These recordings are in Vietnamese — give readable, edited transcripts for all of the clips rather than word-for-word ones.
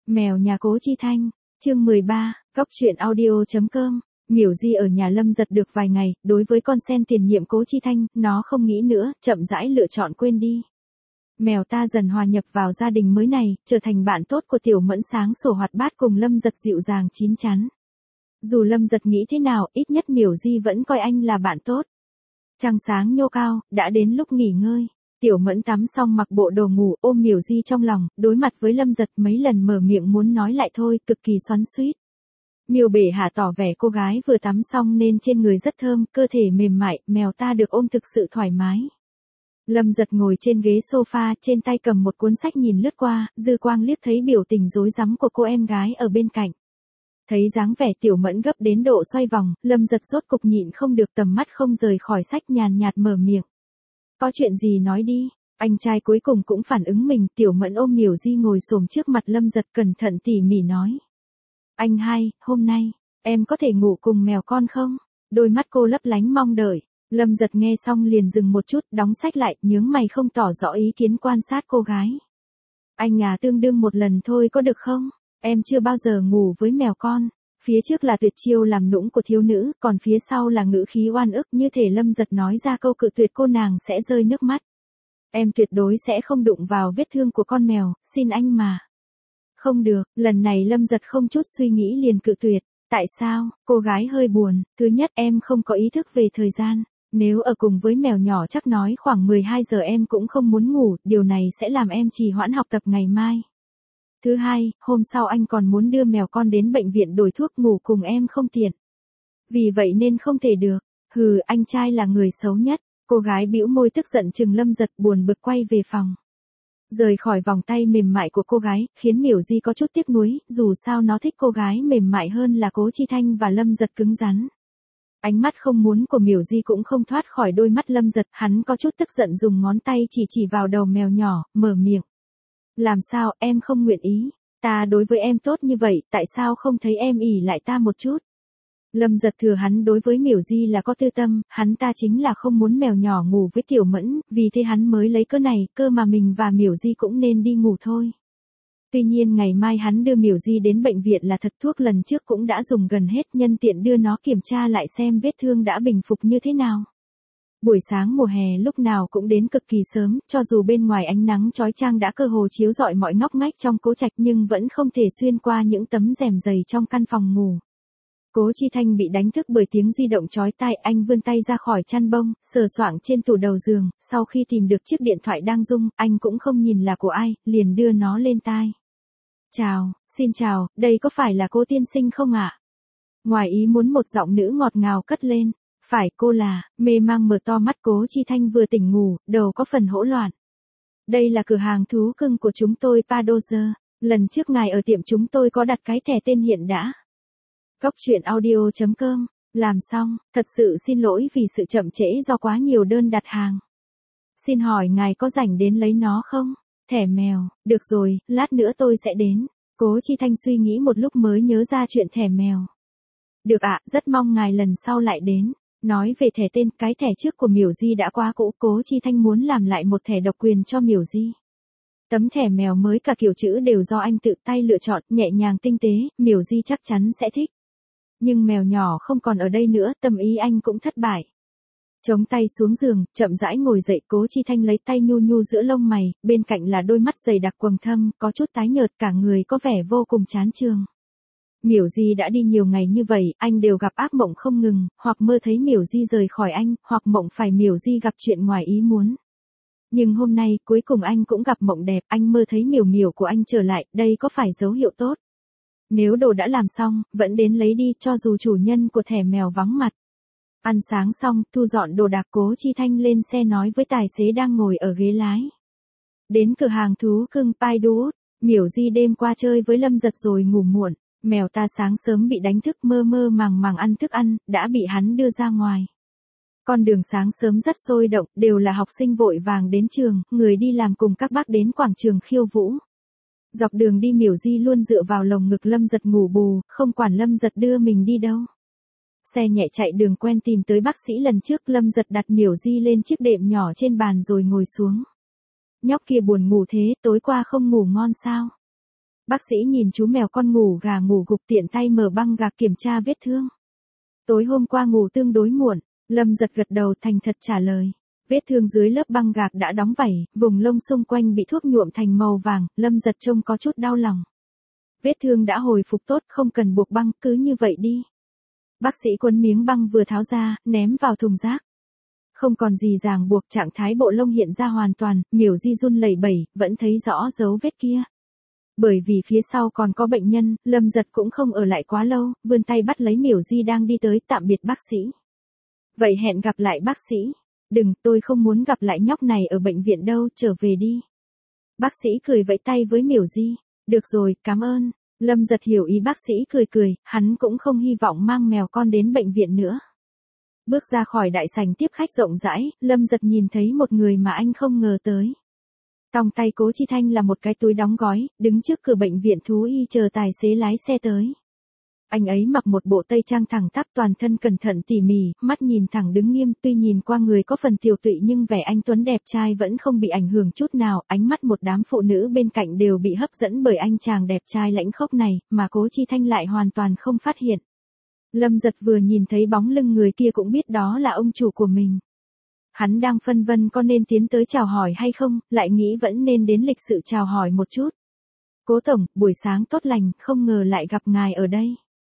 Mèo nhà Cố Chi Thanh, chương 13, Cóc truyện audio.com. Miểu Di ở nhà Lâm Giật được vài ngày, đối với con sen tiền nhiệm Cố Chi Thanh, nó không nghĩ nữa, chậm rãi lựa chọn quên đi. Mèo ta dần hòa nhập vào gia đình mới này, trở thành bạn tốt của Tiểu Mẫn sáng sủa hoạt bát cùng Lâm Giật dịu dàng chín chắn. Dù Lâm Giật nghĩ thế nào, ít nhất Miểu Di vẫn coi anh là bạn tốt. Trăng sáng nhô cao, đã đến lúc nghỉ ngơi. Tiểu Mẫn tắm xong mặc bộ đồ ngủ, ôm Miểu Di trong lòng, đối mặt với Lâm Giật mấy lần mở miệng muốn nói lại thôi, cực kỳ xoắn xuýt. Miêu Bể Hạ tỏ vẻ cô gái vừa tắm xong nên trên người rất thơm, cơ thể mềm mại, mèo ta được ôm thực sự thoải mái. Lâm Giật ngồi trên ghế sofa, trên tay cầm một cuốn sách nhìn lướt qua, dư quang liếc thấy biểu tình rối rắm của cô em gái ở bên cạnh. Thấy dáng vẻ Tiểu Mẫn gấp đến độ xoay vòng, Lâm Giật rốt cục nhịn không được, tầm mắt không rời khỏi sách, nhàn nhạt mở miệng. Có chuyện gì nói đi. Anh trai cuối cùng cũng phản ứng mình. Tiểu Mẫn ôm Miểu Di ngồi xổm trước mặt Lâm Giật, cẩn thận tỉ mỉ nói. Anh hai, hôm nay, em có thể ngủ cùng mèo con không? Đôi mắt cô lấp lánh mong đợi. Lâm Giật nghe xong liền dừng một chút, đóng sách lại, nhướng mày không tỏ rõ ý kiến, quan sát cô gái. Anh à, tương đương một lần thôi có được không? Em chưa bao giờ ngủ với mèo con. Phía trước là tuyệt chiêu làm nũng của thiếu nữ, còn phía sau là ngữ khí oan ức, như thể Lâm Giật nói ra câu cự tuyệt cô nàng sẽ rơi nước mắt. Em tuyệt đối sẽ không đụng vào vết thương của con mèo, xin anh mà. Không được, lần này Lâm Giật không chút suy nghĩ liền cự tuyệt. Tại sao? Cô gái hơi buồn. Thứ nhất, em không có ý thức về thời gian. Nếu ở cùng với mèo nhỏ chắc nói khoảng 12 giờ em cũng không muốn ngủ, điều này sẽ làm em trì hoãn học tập ngày mai. Thứ hai, hôm sau anh còn muốn đưa mèo con đến bệnh viện đổi thuốc, ngủ cùng em không tiện. Vì vậy nên không thể được. Hừ, anh trai là người xấu nhất. Cô gái bĩu môi tức giận trừng Lâm Giật, buồn bực quay về phòng. Rời khỏi vòng tay mềm mại của cô gái, khiến Miểu Di có chút tiếc nuối, dù sao nó thích cô gái mềm mại hơn là Cố Chi Thanh và Lâm Giật cứng rắn. Ánh mắt không muốn của Miểu Di cũng không thoát khỏi đôi mắt Lâm Giật, hắn có chút tức giận dùng ngón tay chỉ vào đầu mèo nhỏ, mở miệng. Làm sao, em không nguyện ý? Ta đối với em tốt như vậy, tại sao không thấy em ỷ lại ta một chút? Lâm Giật thừa hắn đối với Miểu Di là có tư tâm, hắn ta chính là không muốn mèo nhỏ ngủ với Tiểu Mẫn, vì thế hắn mới lấy cớ này, cơ mà mình và Miểu Di cũng nên đi ngủ thôi. Tuy nhiên ngày mai hắn đưa Miểu Di đến bệnh viện là thật, thuốc lần trước cũng đã dùng gần hết, nhân tiện đưa nó kiểm tra lại xem vết thương đã bình phục như thế nào. Buổi sáng mùa hè lúc nào cũng đến cực kỳ sớm, cho dù bên ngoài ánh nắng chói chang đã cơ hồ chiếu rọi mọi ngóc ngách trong Cố Trạch nhưng vẫn không thể xuyên qua những tấm rèm dày trong căn phòng ngủ. Cố Chi Thanh bị đánh thức bởi tiếng di động chói tai, anh vươn tay ra khỏi chăn bông, sờ soạng trên tủ đầu giường, sau khi tìm được chiếc điện thoại đang rung, anh cũng không nhìn là của ai, liền đưa nó lên tai. Chào, xin chào, đây có phải là cô tiên sinh không ạ? Ngoài ý muốn một giọng nữ ngọt ngào cất lên. Phải, cô là, mê mang mở to mắt. Cố Chi Thanh vừa tỉnh ngủ, đầu có phần hỗn loạn. Đây là cửa hàng thú cưng của chúng tôi, Padozer. Lần trước ngài ở tiệm chúng tôi có đặt cái thẻ tên hiện đã. Cóc truyện audio.com. Làm xong, thật sự xin lỗi vì sự chậm trễ do quá nhiều đơn đặt hàng. Xin hỏi ngài có rảnh đến lấy nó không? Thẻ mèo, được rồi, lát nữa tôi sẽ đến. Cố Chi Thanh suy nghĩ một lúc mới nhớ ra chuyện thẻ mèo. Được ạ, rất mong ngài lần sau lại đến. Nói về thẻ tên, cái thẻ trước của Miểu Di đã quá cũ, Cố Chi Thanh muốn làm lại một thẻ độc quyền cho Miểu Di. Tấm thẻ mèo mới cả kiểu chữ đều do anh tự tay lựa chọn, nhẹ nhàng tinh tế, Miểu Di chắc chắn sẽ thích. Nhưng mèo nhỏ không còn ở đây nữa, tâm ý anh cũng thất bại. Chống tay xuống giường, chậm rãi ngồi dậy, Cố Chi Thanh lấy tay nhu nhu giữa lông mày, bên cạnh là đôi mắt dày đặc quầng thâm, có chút tái nhợt, cả người có vẻ vô cùng chán chường. Miểu Di đã đi nhiều ngày như vậy, anh đều gặp ác mộng không ngừng, hoặc mơ thấy Miểu Di rời khỏi anh, hoặc mộng phải Miểu Di gặp chuyện ngoài ý muốn. Nhưng hôm nay, cuối cùng anh cũng gặp mộng đẹp, anh mơ thấy Miểu Miểu của anh trở lại, đây có phải dấu hiệu tốt? Nếu đồ đã làm xong, vẫn đến lấy đi, cho dù chủ nhân của thẻ mèo vắng mặt. Ăn sáng xong, thu dọn đồ đạc, Cố Chi Thanh lên xe nói với tài xế đang ngồi ở ghế lái. Đến cửa hàng thú cưng Pidewood, Miểu Di đêm qua chơi với Lâm Giật rồi ngủ muộn. Mèo ta sáng sớm bị đánh thức, mơ mơ màng màng ăn thức ăn, đã bị hắn đưa ra ngoài. Con đường sáng sớm rất sôi động, đều là học sinh vội vàng đến trường, người đi làm cùng các bác đến quảng trường khiêu vũ. Dọc đường đi Miểu Di luôn dựa vào lồng ngực Lâm Giật ngủ bù, không quản Lâm Giật đưa mình đi đâu. Xe nhẹ chạy đường quen tìm tới bác sĩ lần trước, Lâm Giật đặt Miểu Di lên chiếc đệm nhỏ trên bàn rồi ngồi xuống. Nhóc kia buồn ngủ thế, tối qua không ngủ ngon sao? Bác sĩ nhìn chú mèo con ngủ gà ngủ gục tiện tay mở băng gạc kiểm tra vết thương. Tối hôm qua ngủ tương đối muộn, Lâm Giật gật đầu thành thật trả lời. Vết thương dưới lớp băng gạc đã đóng vảy, vùng lông xung quanh bị thuốc nhuộm thành màu vàng, Lâm Giật trông có chút đau lòng. Vết thương đã hồi phục tốt, không cần buộc băng, cứ như vậy đi. Bác sĩ quấn miếng băng vừa tháo ra, ném vào thùng rác. Không còn gì ràng buộc, trạng thái bộ lông hiện ra hoàn toàn, Miểu Di run lẩy bẩy, vẫn thấy rõ dấu vết kia. Bởi vì phía sau còn có bệnh nhân, Lâm Giật cũng không ở lại quá lâu, vươn tay bắt lấy Miểu Di đang đi tới, tạm biệt bác sĩ. Vậy hẹn gặp lại bác sĩ. Đừng, tôi không muốn gặp lại nhóc này ở bệnh viện đâu, trở về đi. Bác sĩ cười vẫy tay với Miểu Di. Được rồi, cảm ơn. Lâm Giật hiểu ý bác sĩ cười cười, hắn cũng không hy vọng mang mèo con đến bệnh viện nữa. Bước ra khỏi đại sảnh tiếp khách rộng rãi, Lâm Giật nhìn thấy một người mà anh không ngờ tới. Trong tay Cố Chi Thanh là một cái túi đóng gói, đứng trước cửa bệnh viện thú y chờ tài xế lái xe tới. Anh ấy mặc một bộ tây trang thẳng tắp, toàn thân cẩn thận tỉ mỉ, mắt nhìn thẳng đứng nghiêm, tuy nhìn qua người có phần tiều tụy nhưng vẻ anh tuấn đẹp trai vẫn không bị ảnh hưởng chút nào, ánh mắt một đám phụ nữ bên cạnh đều bị hấp dẫn bởi anh chàng đẹp trai lãnh khốc này, mà Cố Chi Thanh lại hoàn toàn không phát hiện. Lâm Giật vừa nhìn thấy bóng lưng người kia cũng biết đó là ông chủ của mình. Hắn đang phân vân có nên tiến tới chào hỏi hay không, lại nghĩ vẫn nên đến lịch sự chào hỏi một chút. Cố tổng, buổi sáng tốt lành, không ngờ lại gặp ngài ở đây.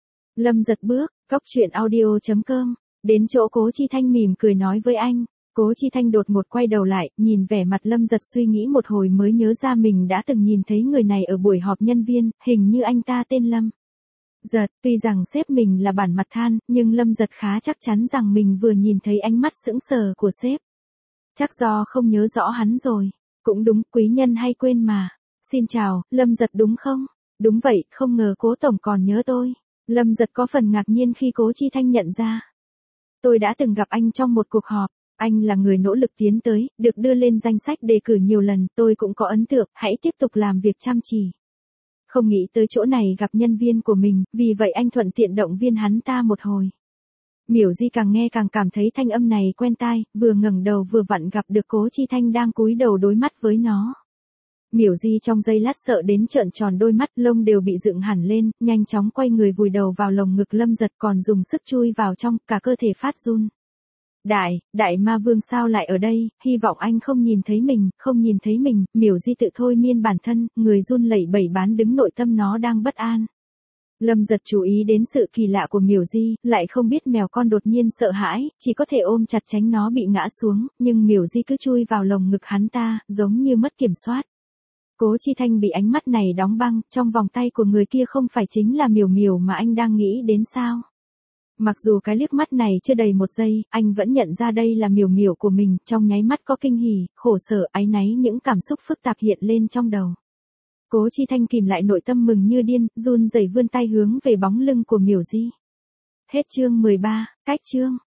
Lâm Giật bước, coctruyện.audio.com, đến chỗ Cố Chi Thanh mỉm cười nói với anh. Cố Chi Thanh đột ngột quay đầu lại, nhìn vẻ mặt Lâm Giật suy nghĩ một hồi mới nhớ ra mình đã từng nhìn thấy người này ở buổi họp nhân viên, hình như anh ta tên Lâm Giật. Tuy rằng sếp mình là bản mặt than, nhưng Lâm Giật khá chắc chắn rằng mình vừa nhìn thấy ánh mắt sững sờ của sếp. Chắc do không nhớ rõ hắn rồi. Cũng đúng, quý nhân hay quên mà. Xin chào, Lâm Giật đúng không? Đúng vậy, không ngờ Cố tổng còn nhớ tôi. Lâm Giật có phần ngạc nhiên khi Cố Chi Thanh nhận ra. Tôi đã từng gặp anh trong một cuộc họp. Anh là người nỗ lực tiến tới, được đưa lên danh sách đề cử nhiều lần, tôi cũng có ấn tượng, hãy tiếp tục làm việc chăm chỉ. Không nghĩ tới chỗ này gặp nhân viên của mình, vì vậy anh thuận tiện động viên hắn ta một hồi. Miểu Di càng nghe càng cảm thấy thanh âm này quen tai, vừa ngẩng đầu vừa vặn gặp được Cố Chi Thanh đang cúi đầu đối mắt với nó. Miểu Di trong giây lát sợ đến trợn tròn đôi mắt, lông đều bị dựng hẳn lên, nhanh chóng quay người vùi đầu vào lồng ngực Lâm Giật, còn dùng sức chui vào trong, cả cơ thể phát run. Đại ma vương sao lại ở đây, hy vọng anh không nhìn thấy mình, không nhìn thấy mình, Miểu Di tự thôi miên bản thân, người run lẩy bẩy bán đứng nội tâm nó đang bất an. Lâm Giật chú ý đến sự kỳ lạ của Miểu Di, lại không biết mèo con đột nhiên sợ hãi, chỉ có thể ôm chặt tránh nó bị ngã xuống, nhưng Miểu Di cứ chui vào lồng ngực hắn ta, giống như mất kiểm soát. Cố Chi Thanh bị ánh mắt này đóng băng, trong vòng tay của người kia không phải chính là Miểu Miểu mà anh đang nghĩ đến sao? Mặc dù cái liếc mắt này chưa đầy một giây, anh vẫn nhận ra đây là Miểu Miểu của mình, trong nháy mắt có kinh hỉ, khổ sở, áy náy, những cảm xúc phức tạp hiện lên trong đầu. Cố Chi Thanh kìm lại nội tâm mừng như điên, run rẩy vươn tay hướng về bóng lưng của Miểu Di. Hết chương 13, cách chương.